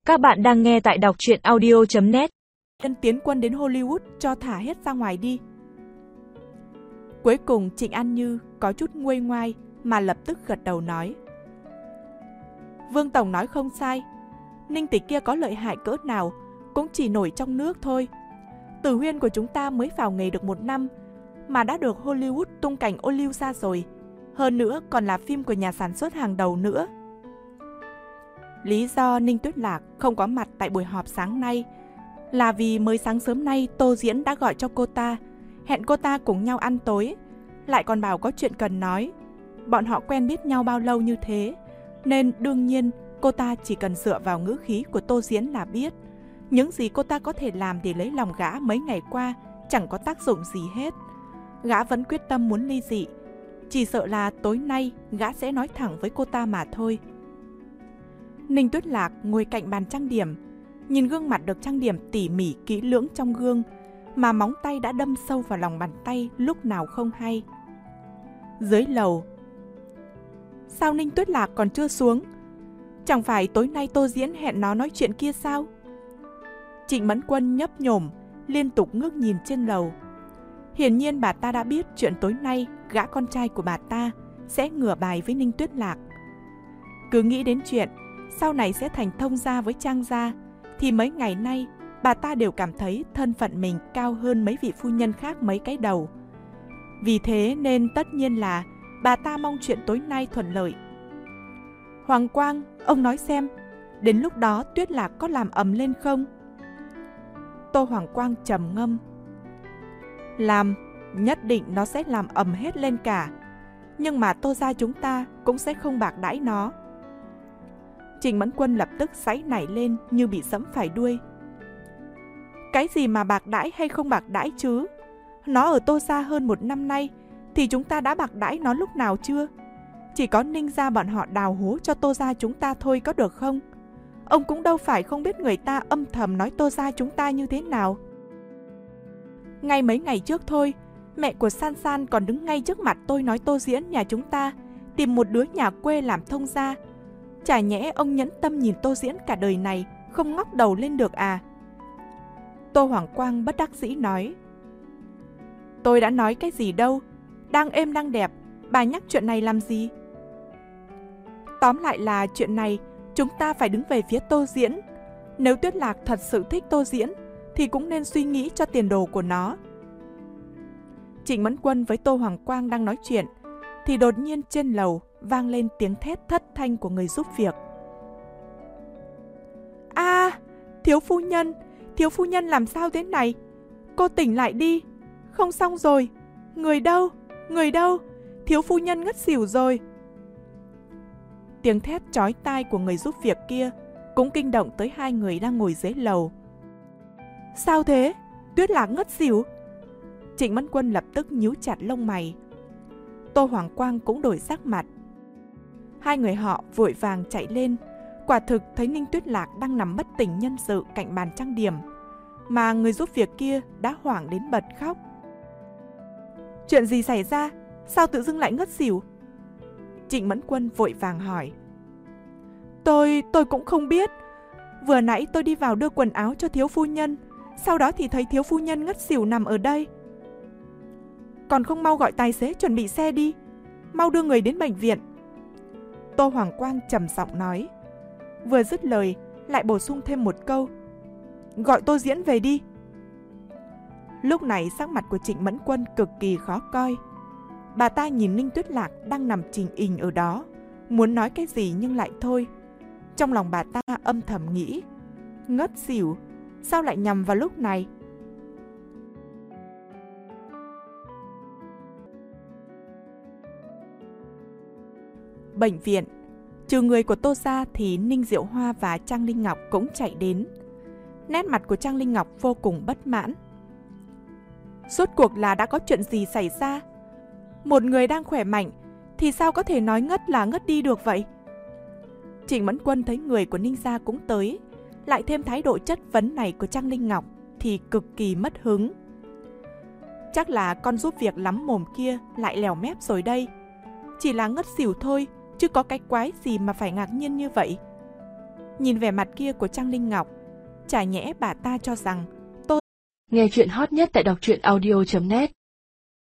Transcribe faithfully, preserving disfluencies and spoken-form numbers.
Các bạn đang nghe tại đọc truyện audio chấm net. Nhân tiến quân đến Hollywood cho thả hết ra ngoài đi. Cuối cùng Trịnh An Như có chút nguôi ngoai mà lập tức gật đầu nói: Vương Tổng nói không sai, Ninh Tịch kia có lợi hại cỡ nào cũng chỉ nổi trong nước thôi. Tử Huyên của chúng ta mới vào nghề được một năm mà đã được Hollywood tung cảnh ô liu ra rồi. Hơn nữa còn là phim của nhà sản xuất hàng đầu nữa. Lý do Ninh Tuyết Lạc không có mặt tại buổi họp sáng nay là vì mới sáng sớm nay Tô Diễn đã gọi cho cô ta, hẹn cô ta cùng nhau ăn tối, lại còn bảo có chuyện cần nói. Bọn họ quen biết nhau bao lâu như thế, nên đương nhiên cô ta chỉ cần dựa vào ngữ khí của Tô Diễn là biết những gì cô ta có thể làm để lấy lòng gã mấy ngày qua chẳng có tác dụng gì hết. Gã vẫn quyết tâm muốn ly dị, chỉ sợ là tối nay gã sẽ nói thẳng với cô ta mà thôi. Ninh Tuyết Lạc ngồi cạnh bàn trang điểm, nhìn gương mặt được trang điểm tỉ mỉ kỹ lưỡng trong gương, mà móng tay đã đâm sâu vào lòng bàn tay lúc nào không hay. Dưới lầu, sao Ninh Tuyết Lạc còn chưa xuống? Chẳng phải tối nay Tô Diễn hẹn nó nói chuyện kia sao? Trịnh Mẫn Quân nhấp nhổm, liên tục ngước nhìn trên lầu. Hiển nhiên bà ta đã biết chuyện tối nay gã con trai của bà ta sẽ ngửa bài với Ninh Tuyết Lạc. Cứ nghĩ đến chuyện sau này sẽ thành thông gia với Trang gia, thì mấy ngày nay bà ta đều cảm thấy thân phận mình cao hơn mấy vị phu nhân khác mấy cái đầu. Vì thế nên tất nhiên là bà ta mong chuyện tối nay thuận lợi. Hoàng Quang, ông nói xem, đến lúc đó Tuyết Lạc có làm ầm lên không? Tô Hoàng Quang trầm ngâm: Làm, nhất định nó sẽ làm ầm hết lên cả. Nhưng mà Tô gia chúng ta cũng sẽ không bạc đãi nó. Trịnh Mẫn Quân lập tức sáy nảy lên như bị giẫm phải đuôi. Cái gì mà bạc đãi hay không bạc đãi chứ? Nó ở Tô gia hơn một năm nay thì chúng ta đã bạc đãi nó lúc nào chưa? Chỉ có Ninh gia bọn họ đào hố cho Tô gia chúng ta thôi có được không? Ông cũng đâu phải không biết người ta âm thầm nói Tô gia chúng ta như thế nào. Ngay mấy ngày trước thôi, mẹ của San San còn đứng ngay trước mặt tôi nói Tô Diễn nhà chúng ta tìm một đứa nhà quê làm thông gia. Chả nhẽ ông nhẫn tâm nhìn Tô Diễn cả đời này không ngóc đầu lên được à? Tô Hoàng Quang bất đắc dĩ nói: Tôi đã nói cái gì đâu, đang êm đang đẹp, bà nhắc chuyện này làm gì? Tóm lại là chuyện này chúng ta phải đứng về phía Tô Diễn. Nếu Tuyết Lạc thật sự thích Tô Diễn thì cũng nên suy nghĩ cho tiền đồ của nó. Trịnh Mẫn Quân với Tô Hoàng Quang đang nói chuyện thì đột nhiên trên lầu vang lên tiếng thét thất thanh của người giúp việc. A, à, thiếu phu nhân, thiếu phu nhân làm sao thế này? Cô tỉnh lại đi, không xong rồi. Người đâu, người đâu, thiếu phu nhân ngất xỉu rồi. Tiếng thét chói tai của người giúp việc kia cũng kinh động tới hai người đang ngồi dưới lầu. Sao thế? Tuyết Lạc ngất xỉu? Trịnh Mẫn Quân lập tức nhíu chặt lông mày. Tô Hoàng Quang cũng đổi sắc mặt. Hai người họ vội vàng chạy lên, quả thực thấy Ninh Tuyết Lạc đang nằm bất tỉnh nhân sự cạnh bàn trang điểm, mà người giúp việc kia đã hoảng đến bật khóc. Chuyện gì xảy ra? Sao tự dưng lại ngất xỉu? Trịnh Mẫn Quân vội vàng hỏi. Tôi, tôi cũng không biết. Vừa nãy tôi đi vào đưa quần áo cho thiếu phu nhân, sau đó thì thấy thiếu phu nhân ngất xỉu nằm ở đây. Còn không mau gọi tài xế chuẩn bị xe đi, mau đưa người đến bệnh viện. Tô Hoàng Quang trầm giọng nói. Vừa dứt lời lại bổ sung thêm một câu: Gọi Tô Diễn về đi. Lúc này sắc mặt của Trịnh Mẫn Quân cực kỳ khó coi. Bà ta nhìn Ninh Tuyết Lạc đang nằm chình ình ở đó, muốn nói cái gì nhưng lại thôi. Trong lòng bà ta âm thầm nghĩ: ngất xỉu, sao lại nhầm vào lúc này? Bệnh viện, trừ người của Tô gia thì Ninh Diệu Hoa và Trang Linh Ngọc cũng chạy đến. Nét mặt của Trang Linh Ngọc vô cùng bất mãn. Rốt cuộc là đã có chuyện gì xảy ra? Một người đang khỏe mạnh thì sao có thể nói ngất là ngất đi được vậy? Trịnh Mẫn Quân thấy người của Ninh gia cũng tới, lại thêm thái độ chất vấn này của Trang Linh Ngọc thì cực kỳ mất hứng. Chắc là con giúp việc lắm mồm kia lại lèo mép rồi đây. Chỉ là ngất xỉu thôi, chứ có cái quái gì mà phải ngạc nhiên như vậy. Nhìn vẻ mặt kia của Trang Linh Ngọc, chả nhẽ bà ta cho rằng tôi... Nghe chuyện hot nhất tại đọc truyện audio chấm net